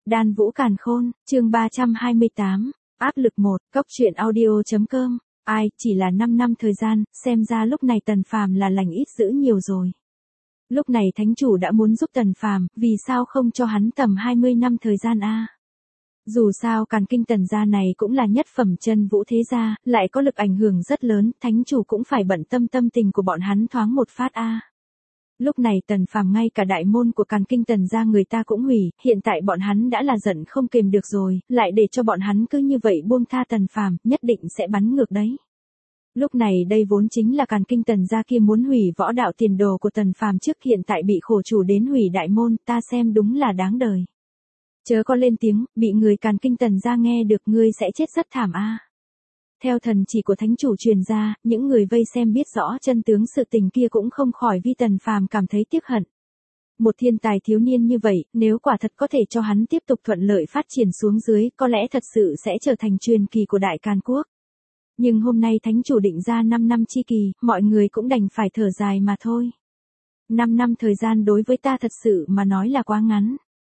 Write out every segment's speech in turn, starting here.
Đan Vũ Càn Khôn, chương 328, áp lực 1, cốc truyện audio.com. Ai, chỉ là 5 năm thời gian, xem ra lúc này Tần Phàm là lành ít dữ nhiều rồi. Lúc này thánh chủ đã muốn giúp Tần Phàm, vì sao không cho hắn tầm 20 năm thời gian a? Dù sao Càn Kinh Tần gia này cũng là nhất phẩm chân vũ thế gia, lại có lực ảnh hưởng rất lớn, thánh chủ cũng phải bận tâm tình của bọn hắn thoáng một phát a. Lúc này Tần Phàm ngay cả đại môn của Càn Kinh Tần gia người ta cũng hủy, hiện tại bọn hắn đã là giận không kềm được rồi, lại để cho bọn hắn cứ như vậy buông tha Tần Phàm, nhất định sẽ bắn ngược đấy. Lúc này đây vốn chính là Càn Kinh Tần gia kia muốn hủy võ đạo tiền đồ của Tần Phàm trước, hiện tại bị khổ chủ đến hủy đại môn, ta xem đúng là đáng đời. Chớ có lên tiếng, bị người Càn Kinh Tần gia nghe được ngươi sẽ chết rất thảm a. Theo thần chỉ của thánh chủ truyền ra, những người vây xem biết rõ chân tướng sự tình kia cũng không khỏi vì Tần Phàm cảm thấy tiếc hận. Một thiên tài thiếu niên như vậy, nếu quả thật có thể cho hắn tiếp tục thuận lợi phát triển xuống dưới, có lẽ thật sự sẽ trở thành truyền kỳ của Đại Càn Quốc. Nhưng hôm nay thánh chủ định ra 5 năm chi kỳ, mọi người cũng đành phải thở dài mà thôi. 5 năm thời gian đối với ta thật sự mà nói là quá ngắn.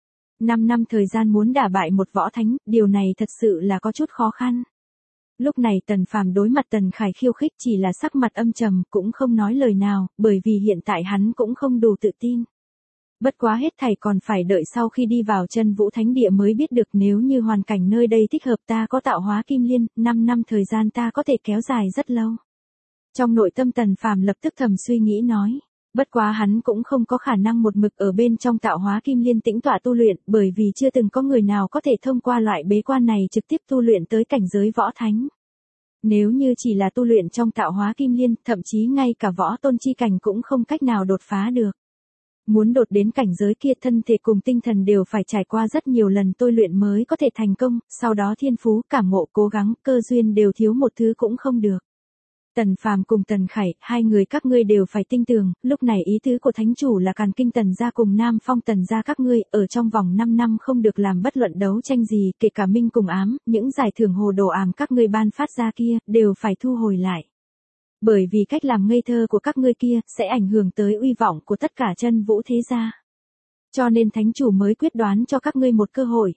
5 năm thời gian muốn đả bại một võ thánh, điều này thật sự là có chút khó khăn. Lúc này Tần Phàm đối mặt Tần Khải khiêu khích chỉ là sắc mặt âm trầm, cũng không nói lời nào, bởi vì hiện tại hắn cũng không đủ tự tin. Bất quá hết thảy còn phải đợi sau khi đi vào chân vũ thánh địa mới biết được, nếu như hoàn cảnh nơi đây thích hợp ta có tạo hóa kim liên, 5 năm thời gian ta có thể kéo dài rất lâu. Trong nội tâm Tần Phàm lập tức thầm suy nghĩ nói. Bất quá hắn cũng không có khả năng một mực ở bên trong tạo hóa kim liên tĩnh tọa tu luyện, bởi vì chưa từng có người nào có thể thông qua loại bế quan này trực tiếp tu luyện tới cảnh giới võ thánh. Nếu như chỉ là tu luyện trong tạo hóa kim liên, thậm chí ngay cả võ tôn chi cảnh cũng không cách nào đột phá được. Muốn đột đến cảnh giới kia, thân thể cùng tinh thần đều phải trải qua rất nhiều lần tôi luyện mới có thể thành công, sau đó thiên phú, cảm ngộ, cố gắng, cơ duyên đều thiếu một thứ cũng không được. Tần Phàm cùng Tần Khải, hai người các ngươi đều phải tin tưởng, lúc này ý tứ của thánh chủ là Càn Kinh Tần gia cùng Nam Phong Tần gia các ngươi, ở trong vòng 5 năm không được làm bất luận đấu tranh gì, kể cả minh cùng ám, những giải thưởng hồ đồ ám các ngươi ban phát ra kia, đều phải thu hồi lại. Bởi vì cách làm ngây thơ của các ngươi kia, sẽ ảnh hưởng tới uy vọng của tất cả chân vũ thế gia. Cho nên thánh chủ mới quyết đoán cho các ngươi một cơ hội.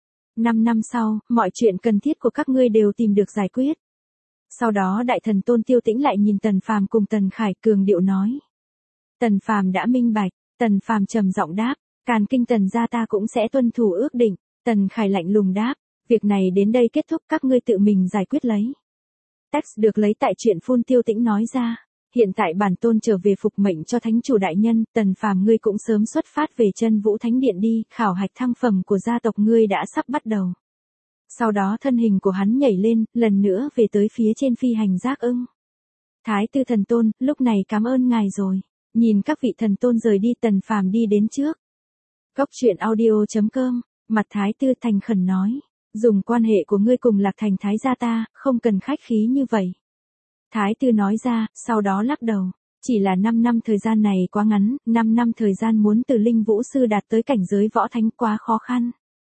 5 năm sau, mọi chuyện cần thiết của các ngươi đều tìm được giải quyết. Sau đó Đại Thần Tôn Tiêu Tĩnh lại nhìn Tần Phàm cùng Tần Khải cường điệu nói. Tần Phàm đã minh bạch, Tần Phàm trầm giọng đáp, Càn Kinh Tần gia ta cũng sẽ tuân thủ ước định. Tần Khải lạnh lùng đáp, việc này đến đây kết thúc, các ngươi tự mình giải quyết lấy. Text được lấy tại truyện phun. Tiêu Tĩnh nói ra, hiện tại bản tôn trở về phục mệnh cho thánh chủ đại nhân, Tần Phàm ngươi cũng sớm xuất phát về chân vũ thánh điện đi, khảo hạch thăng phẩm của gia tộc ngươi đã sắp bắt đầu. Sau đó thân hình của hắn nhảy lên, lần nữa về tới phía trên phi hành giác ưng. Thái Tư Thần Tôn, lúc này cảm ơn ngài rồi. Nhìn các vị thần tôn rời đi, Tần Phàm đi đến trước. Cốc truyện audio.com, mặt Thái Tư thành khẩn nói. Dùng quan hệ của ngươi cùng Lạc Thành Thái gia ta, không cần khách khí như vậy. Thái Tư nói ra, sau đó lắc đầu. Chỉ là 5 năm thời gian này quá ngắn, 5 năm thời gian muốn từ linh vũ sư đạt tới cảnh giới võ thánh quá khó khăn.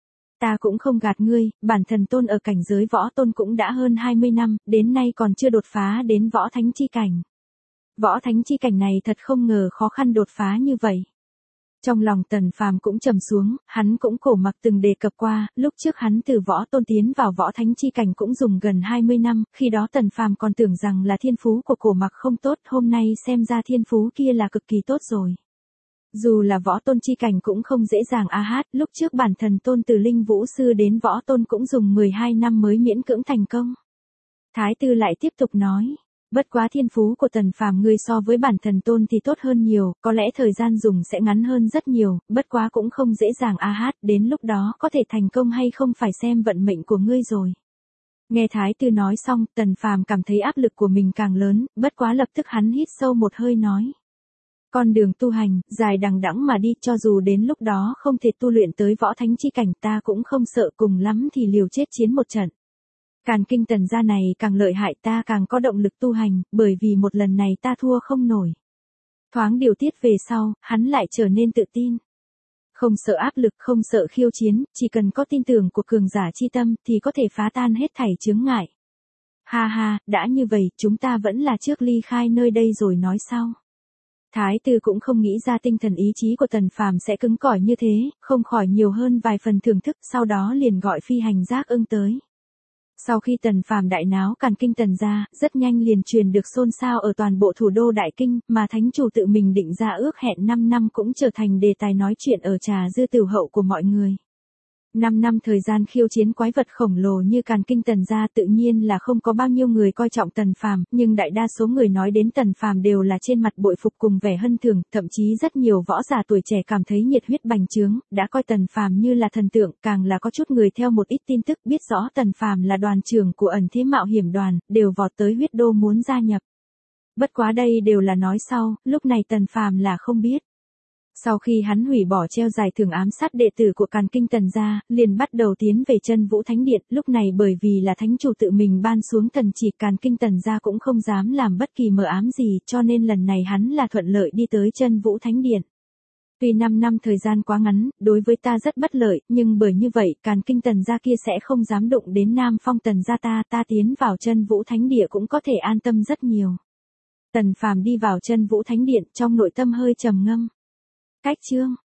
Ta cũng không gạt ngươi, bản thần tôn ở cảnh giới võ tôn cũng đã hơn 20 năm, đến nay còn chưa đột phá đến võ thánh chi cảnh. Võ thánh chi cảnh này thật không ngờ khó khăn đột phá như vậy. Trong lòng Tần Phàm cũng trầm xuống, hắn cũng cổ mặc từng đề cập qua, lúc trước hắn từ võ tôn tiến vào võ thánh chi cảnh cũng dùng gần 20 năm, khi đó Tần Phàm còn tưởng rằng là thiên phú của cổ mặc không tốt, hôm nay xem ra thiên phú kia là cực kỳ tốt rồi. Dù là võ tôn chi cảnh cũng không dễ dàng a hát, lúc trước bản thần tôn từ linh vũ sư đến võ tôn cũng dùng 12 năm mới miễn cưỡng thành công. Thái Tư lại tiếp tục nói, bất quá thiên phú của Tần Phàm ngươi so với bản thần tôn thì tốt hơn nhiều, có lẽ thời gian dùng sẽ ngắn hơn rất nhiều, bất quá cũng không dễ dàng a hát, đến lúc đó có thể thành công hay không phải xem vận mệnh của ngươi rồi. Nghe Thái Tư nói xong, Tần Phàm cảm thấy áp lực của mình càng lớn, bất quá lập tức hắn hít sâu một hơi nói. Con đường tu hành, dài đằng đẵng mà đi, cho dù đến lúc đó không thể tu luyện tới võ thánh chi cảnh ta cũng không sợ, cùng lắm thì liều chết chiến một trận. Càn Kinh Tần gia này càng lợi hại ta càng có động lực tu hành, bởi vì một lần này ta thua không nổi. Thoáng điều tiết về sau, hắn lại trở nên tự tin. Không sợ áp lực, không sợ khiêu chiến, chỉ cần có tin tưởng của cường giả chi tâm thì có thể phá tan hết thảy chướng ngại. Ha ha, đã như vậy, chúng ta vẫn là trước ly khai nơi đây rồi nói sau. Thái tử cũng không nghĩ ra tinh thần ý chí của Tần Phàm sẽ cứng cỏi như thế, không khỏi nhiều hơn vài phần thưởng thức, sau đó liền gọi phi hành giác ưng tới. Sau khi Tần Phàm đại náo càn kinh Tần gia, rất nhanh liền truyền được xôn xao ở toàn bộ thủ đô Đại Kinh, mà thánh chủ tự mình định ra ước hẹn 5 năm cũng trở thành đề tài nói chuyện ở trà dư tửu hậu của mọi người. 5 năm thời gian khiêu chiến quái vật khổng lồ như càn kinh Tần gia tự nhiên là không có bao nhiêu người coi trọng Tần Phàm, nhưng đại đa số người nói đến Tần Phàm đều là trên mặt bội phục cùng vẻ hân thường, thậm chí rất nhiều võ giả tuổi trẻ cảm thấy nhiệt huyết bành trướng, đã coi Tần Phàm như là thần tượng, càng là có chút người theo một ít tin tức biết rõ Tần Phàm là đoàn trưởng của ẩn thế mạo hiểm đoàn, đều vọt tới huyết đô muốn gia nhập. Bất quá đây đều là nói sau, lúc này Tần Phàm là không biết. Sau khi hắn hủy bỏ treo giải thưởng ám sát đệ tử của càn kinh Tần gia, liền bắt đầu tiến về Chân Vũ Thánh Điện, lúc này bởi vì là thánh chủ tự mình ban xuống thần chỉ, càn kinh Tần gia cũng không dám làm bất kỳ mờ ám gì, cho nên lần này hắn là thuận lợi đi tới Chân Vũ Thánh Điện. Tuy 5 năm thời gian quá ngắn, đối với ta rất bất lợi, nhưng bởi như vậy, càn kinh Tần gia kia sẽ không dám đụng đến Nam Phong Tần gia ta tiến vào Chân Vũ Thánh Địa cũng có thể an tâm rất nhiều. Tần Phàm đi vào Chân Vũ Thánh Điện, trong nội tâm hơi trầm ngâm. Cách chương